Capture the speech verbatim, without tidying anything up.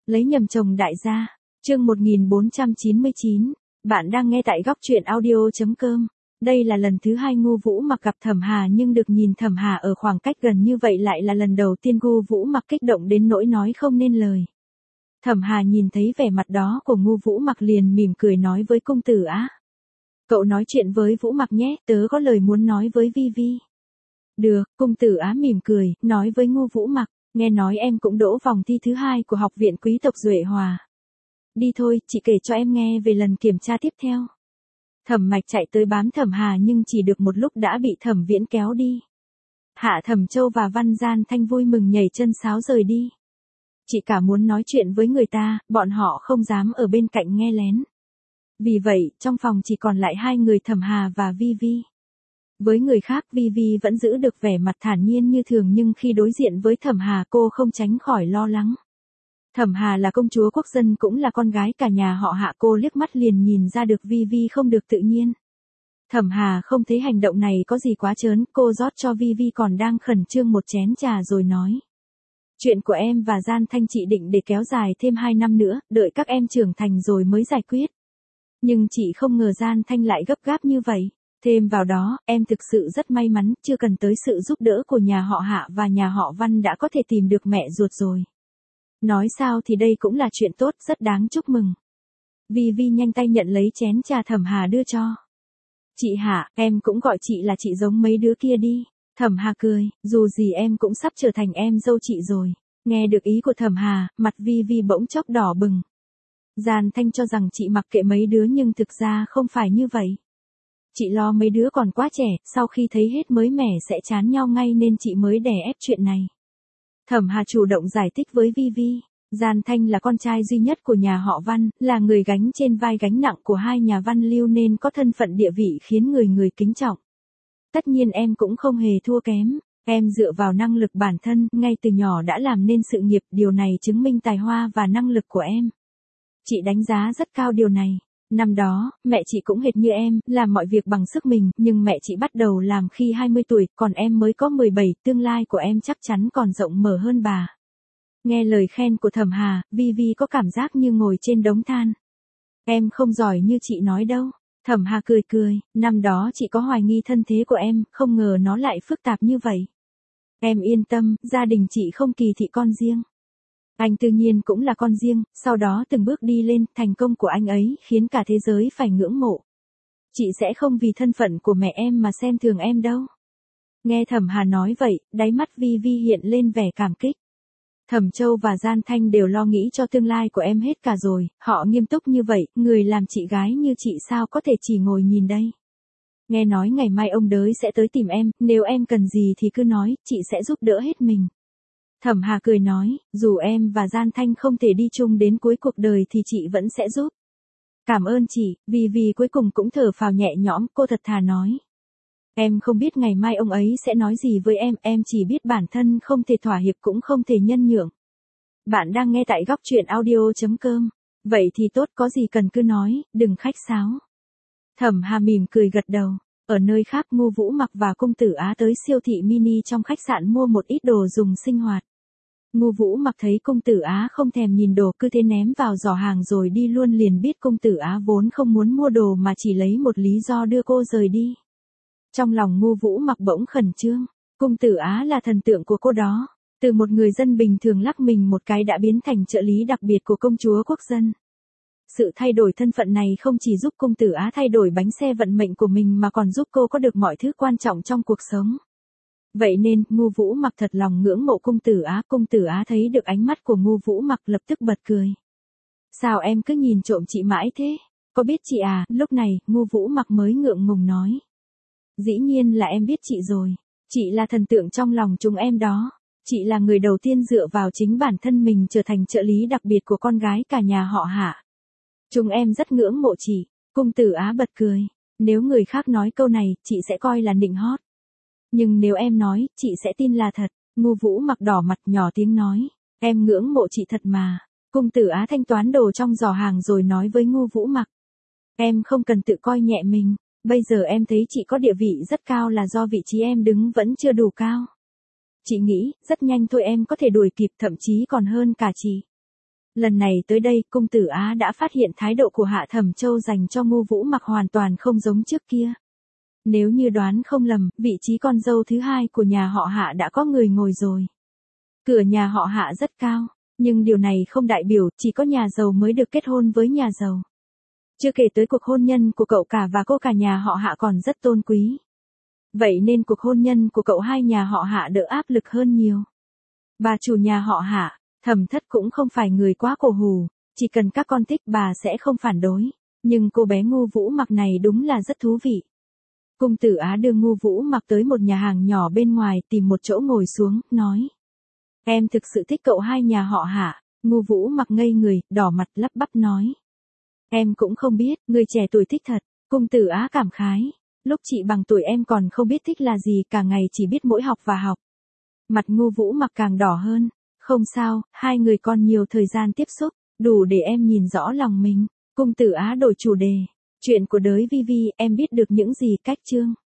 Lấy nhầm chồng đại gia. Chương một nghìn bốn trăm chín mươi chín. Bạn đang nghe tại góc truyện audio chấm com. Đây là lần thứ hai Ngô Vũ Mặc gặp Thẩm Hà, nhưng được nhìn Thẩm Hà ở khoảng cách gần như vậy lại là lần đầu tiên Ngô Vũ Mặc kích động đến nỗi nói không nên lời. Thẩm Hà nhìn thấy vẻ mặt đó của Ngô Vũ Mặc liền mỉm cười nói với công tử Á. Cậu nói chuyện với Vũ Mặc nhé, tớ có lời muốn nói với Vi Vi. Được, công tử Á mỉm cười, nói với Ngô Vũ Mặc, nghe nói em cũng đỗ vòng thi thứ hai của học viện quý tộc Duệ Hòa. Đi thôi, chị kể cho em nghe về lần kiểm tra tiếp theo. Thẩm Mạch chạy tới bám Thẩm Hà nhưng chỉ được một lúc đã bị Thẩm Viễn kéo đi. Hạ Thẩm Châu và Văn Gian Thanh vui mừng nhảy chân sáo rời đi. Chị cả muốn nói chuyện với người ta, bọn họ không dám ở bên cạnh nghe lén. Vì vậy, trong phòng chỉ còn lại hai người Thẩm Hà và Vi Vi. Với người khác Vi Vi vẫn giữ được vẻ mặt thản nhiên như thường, nhưng khi đối diện với Thẩm Hà cô không tránh khỏi lo lắng. Thẩm Hà là công chúa quốc dân cũng là con gái cả nhà họ Hạ, cô liếc mắt liền nhìn ra được Vi Vi không được tự nhiên. Thẩm Hà không thấy hành động này có gì quá trớn, cô rót cho Vi Vi còn đang khẩn trương một chén trà rồi nói. Chuyện của em và Gian Thanh chị định để kéo dài thêm hai năm nữa, đợi các em trưởng thành rồi mới giải quyết. Nhưng chị không ngờ Gian Thanh lại gấp gáp như vậy. Thêm vào đó, em thực sự rất may mắn, chưa cần tới sự giúp đỡ của nhà họ Hạ và nhà họ Văn đã có thể tìm được mẹ ruột rồi. Nói sao thì đây cũng là chuyện tốt, rất đáng chúc mừng. Vi Vi nhanh tay nhận lấy chén trà Thẩm Hà đưa cho. Chị Hạ, em cũng gọi chị là chị giống mấy đứa kia đi. Thẩm Hà cười, dù gì em cũng sắp trở thành em dâu chị rồi. Nghe được ý của Thẩm Hà, mặt Vi Vi bỗng chốc đỏ bừng. Gian Thanh cho rằng chị mặc kệ mấy đứa nhưng thực ra không phải như vậy. Chị lo mấy đứa còn quá trẻ, sau khi thấy hết mới mẻ sẽ chán nhau ngay nên chị mới đè ép chuyện này. Thẩm Hà chủ động giải thích với Vi Vi. Gian Thanh là con trai duy nhất của nhà họ Văn, là người gánh trên vai gánh nặng của hai nhà Văn Lưu nên có thân phận địa vị khiến người người kính trọng. Tất nhiên em cũng không hề thua kém, em dựa vào năng lực bản thân, ngay từ nhỏ đã làm nên sự nghiệp, điều này chứng minh tài hoa và năng lực của em. Chị đánh giá rất cao điều này. Năm đó, mẹ chị cũng hệt như em, làm mọi việc bằng sức mình, nhưng mẹ chị bắt đầu làm khi hai mươi tuổi, còn em mới có mười bảy, tương lai của em chắc chắn còn rộng mở hơn bà. Nghe lời khen của Thẩm Hà, Vi Vi có cảm giác như ngồi trên đống than. Em không giỏi như chị nói đâu. Thẩm Hà cười cười, năm đó chị có hoài nghi thân thế của em, không ngờ nó lại phức tạp như vậy. Em yên tâm, gia đình chị không kỳ thị con riêng. Anh tự nhiên cũng là con riêng, sau đó từng bước đi lên, thành công của anh ấy khiến cả thế giới phải ngưỡng mộ. Chị sẽ không vì thân phận của mẹ em mà xem thường em đâu. Nghe Thẩm Hà nói vậy, đáy mắt Vi Vi hiện lên vẻ cảm kích. Thẩm Châu và Gian Thanh đều lo nghĩ cho tương lai của em hết cả rồi, họ nghiêm túc như vậy, người làm chị gái như chị sao có thể chỉ ngồi nhìn đây. Nghe nói ngày mai ông đới sẽ tới tìm em, nếu em cần gì thì cứ nói, chị sẽ giúp đỡ hết mình. Thẩm Hà cười nói, dù em và Gian Thanh không thể đi chung đến cuối cuộc đời thì chị vẫn sẽ giúp. Cảm ơn chị, vì vì cuối cùng cũng thở phào nhẹ nhõm, cô thật thà nói. Em không biết ngày mai ông ấy sẽ nói gì với em, em chỉ biết bản thân không thể thỏa hiệp cũng không thể nhân nhượng. Bạn đang nghe tại góc truyện audio chấm com. Vậy thì tốt, có gì cần cứ nói, đừng khách sáo. Thẩm Hà mỉm cười gật đầu. Ở nơi khác Ngô Vũ Mặc và công tử Á tới siêu thị mini trong khách sạn mua một ít đồ dùng sinh hoạt. Ngô Vũ Mặc thấy công tử Á không thèm nhìn đồ cứ thế ném vào giỏ hàng rồi đi luôn, liền biết công tử Á vốn không muốn mua đồ mà chỉ lấy một lý do đưa cô rời đi. Trong lòng Ngô Vũ Mặc bỗng khẩn trương, công tử Á là thần tượng của cô đó, từ một người dân bình thường lắc mình một cái đã biến thành trợ lý đặc biệt của công chúa quốc dân. Sự thay đổi thân phận này không chỉ giúp công tử Á thay đổi bánh xe vận mệnh của mình mà còn giúp cô có được mọi thứ quan trọng trong cuộc sống. Vậy nên, Ngô Vũ Mặc thật lòng ngưỡng mộ công tử Á, công tử Á thấy được ánh mắt của Ngô Vũ Mặc lập tức bật cười. Sao em cứ nhìn trộm chị mãi thế? Có biết chị à? Lúc này, Ngô Vũ Mặc mới ngượng ngùng nói. Dĩ nhiên là em biết chị rồi, chị là thần tượng trong lòng chúng em đó. Chị là người đầu tiên dựa vào chính bản thân mình trở thành trợ lý đặc biệt của con gái cả nhà họ Hạ. Chúng em rất ngưỡng mộ chị. Công tử Á bật cười. Nếu người khác nói câu này, chị sẽ coi là nịnh hót. Nhưng nếu em nói, chị sẽ tin là thật. Ngô Vũ Mặc đỏ mặt nhỏ tiếng nói. Em ngưỡng mộ chị thật mà. Công tử Á thanh toán đồ trong giỏ hàng rồi nói với Ngô Vũ Mặc. Em không cần tự coi nhẹ mình. Bây giờ em thấy chị có địa vị rất cao là do vị trí em đứng vẫn chưa đủ cao. Chị nghĩ, rất nhanh thôi em có thể đuổi kịp, thậm chí còn hơn cả chị. Lần này tới đây, cung tử Á đã phát hiện thái độ của Hạ Thẩm Châu dành cho Ngô Vũ Mặc hoàn toàn không giống trước kia. Nếu như đoán không lầm, vị trí con dâu thứ hai của nhà họ Hạ đã có người ngồi rồi. Cửa nhà họ Hạ rất cao, nhưng điều này không đại biểu chỉ có nhà giàu mới được kết hôn với nhà giàu. Chưa kể tới cuộc hôn nhân của cậu cả và cô cả nhà họ Hạ còn rất tôn quý. Vậy nên cuộc hôn nhân của cậu hai nhà họ Hạ đỡ áp lực hơn nhiều. Bà chủ nhà họ Hạ, Thẩm Thất cũng không phải người quá cổ hủ, chỉ cần các con thích bà sẽ không phản đối. Nhưng cô bé Ngô Vũ Mặc này đúng là rất thú vị. Cung tử Á đưa Ngô Vũ Mặc tới một nhà hàng nhỏ bên ngoài tìm một chỗ ngồi xuống, nói. Em thực sự thích cậu hai nhà họ Hạ. Ngô Vũ Mặc ngây người, đỏ mặt lắp bắp nói. Em cũng không biết, người trẻ tuổi thích thật. Cung tử Á cảm khái. Lúc chị bằng tuổi em còn không biết thích là gì, cả ngày chỉ biết mỗi học và học. Mặt Ngô Vũ Mặc càng đỏ hơn. Không sao, hai người còn nhiều thời gian tiếp xúc, đủ để em nhìn rõ lòng mình. Cung tử Á đổi chủ đề. Chuyện của đới Vi Vi, em biết được những gì cách chương.